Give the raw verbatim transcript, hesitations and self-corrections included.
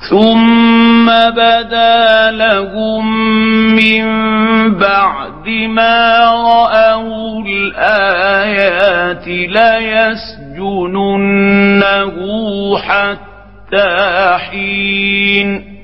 ثم بدا لهم من بعد ما رأوا الآيات ليسجننه حتى حين